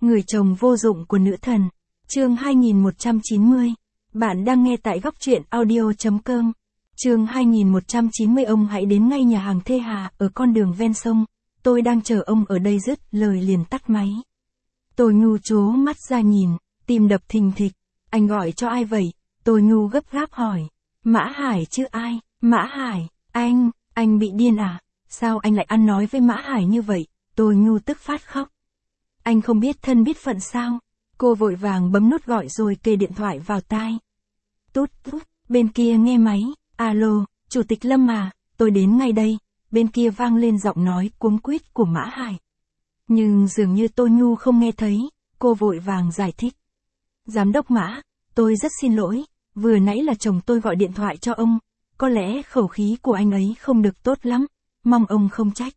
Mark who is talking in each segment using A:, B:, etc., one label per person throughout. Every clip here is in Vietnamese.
A: Người chồng vô dụng của nữ thần. Chương 2190. Bạn đang nghe tại góc truyện audio.com. Chương 2190. Ông hãy đến ngay nhà hàng Thê Hà ở con đường ven sông. Tôi đang chờ ông ở đây. Dứt lời liền tắt máy. Tôi Nhu trố mắt ra nhìn, tim đập thình thịch. Anh gọi cho ai vậy? Tôi Nhu gấp gáp hỏi. Mã Hải chứ ai? Mã Hải, anh bị điên à? Sao anh lại ăn nói với Mã Hải như vậy? Tôi Nhu tức phát khóc. Anh không biết thân biết phận sao? Cô vội vàng bấm nút gọi rồi kề điện thoại vào tai. Tút tút, bên kia nghe máy. Alo, Chủ tịch Lâm à, tôi đến ngay đây. Bên kia vang lên giọng nói cuống quýt của Mã Hải. Nhưng dường như Tô Nhu không nghe thấy, cô vội vàng giải thích. Giám đốc Mã, tôi rất xin lỗi, vừa nãy là chồng tôi gọi điện thoại cho ông, có lẽ khẩu khí của anh ấy không được tốt lắm, mong ông không trách.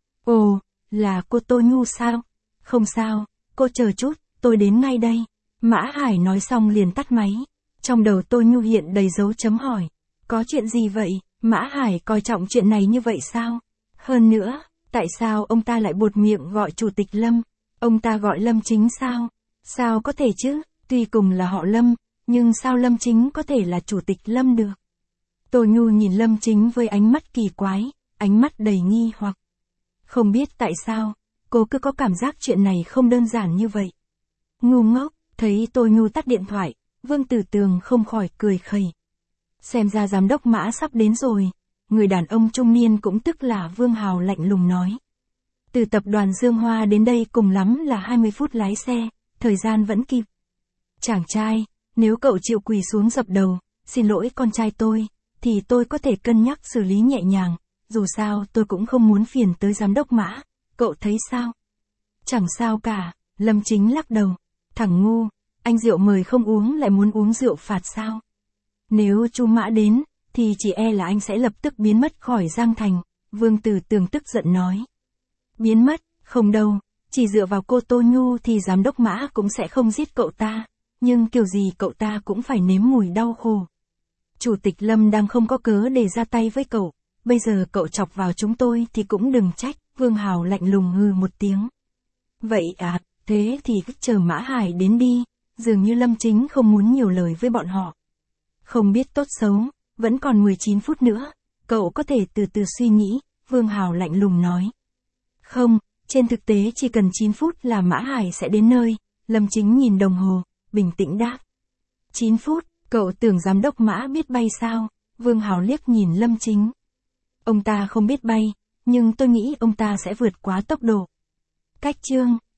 A: Ồ, là cô Tô Nhu sao? Không sao, cô chờ chút, tôi đến ngay đây. Mã Hải nói xong liền tắt máy. Trong đầu Tô Nhu hiện đầy dấu chấm hỏi. Có chuyện gì vậy? Mã Hải coi trọng chuyện này như vậy sao? Hơn nữa, tại sao ông ta lại buột miệng gọi Chủ tịch Lâm? Ông ta gọi Lâm Chính sao? Sao có thể chứ? Tuy cùng là họ Lâm, nhưng sao Lâm Chính có thể là Chủ tịch Lâm được? Tô Nhu nhìn Lâm Chính với ánh mắt kỳ quái, ánh mắt đầy nghi hoặc. Không biết tại sao, cô cứ có cảm giác chuyện này không đơn giản như vậy. Ngu ngốc, thấy Tô Nhu tắt điện thoại, Vương Tử Tường không khỏi cười khẩy. Xem ra giám đốc Mã sắp đến rồi. Người đàn ông trung niên cũng tức là Vương Hào lạnh lùng nói. Từ tập đoàn Dương Hoa đến đây cùng lắm là 20 phút lái xe, thời gian vẫn kịp. Chàng trai, nếu cậu chịu quỳ xuống dập đầu, xin lỗi con trai tôi, thì tôi có thể cân nhắc xử lý nhẹ nhàng, dù sao tôi cũng không muốn phiền tới giám đốc Mã, cậu thấy sao? Chẳng sao cả, Lâm Chính lắc đầu. Thằng ngu, anh rượu mời không uống lại muốn uống rượu phạt sao? Nếu chú Mã đến, thì chỉ e là anh sẽ lập tức biến mất khỏi Giang Thành, Vương Tử Tường tức giận nói. Biến mất, không đâu, chỉ dựa vào cô Tô Nhu thì giám đốc Mã cũng sẽ không giết cậu ta, nhưng kiểu gì cậu ta cũng phải nếm mùi đau khổ. Chủ tịch Lâm đang không có cớ để ra tay với cậu, bây giờ cậu chọc vào chúng tôi thì cũng đừng trách, Vương Hào lạnh lùng hừ một tiếng. Vậy à, thế thì cứ chờ Mã Hải đến đi, dường như Lâm Chính không muốn nhiều lời với bọn họ. Không biết tốt xấu, vẫn còn 19 phút nữa, cậu có thể từ từ suy nghĩ, Vương Hào lạnh lùng nói. Không, trên thực tế chỉ cần 9 phút là Mã Hải sẽ đến nơi, Lâm Chính nhìn đồng hồ, bình tĩnh đáp. 9 phút, cậu tưởng giám đốc Mã biết bay sao? Vương Hào liếc nhìn Lâm Chính. Ông ta không biết bay, nhưng tôi nghĩ ông ta sẽ vượt quá tốc độ. Cách chương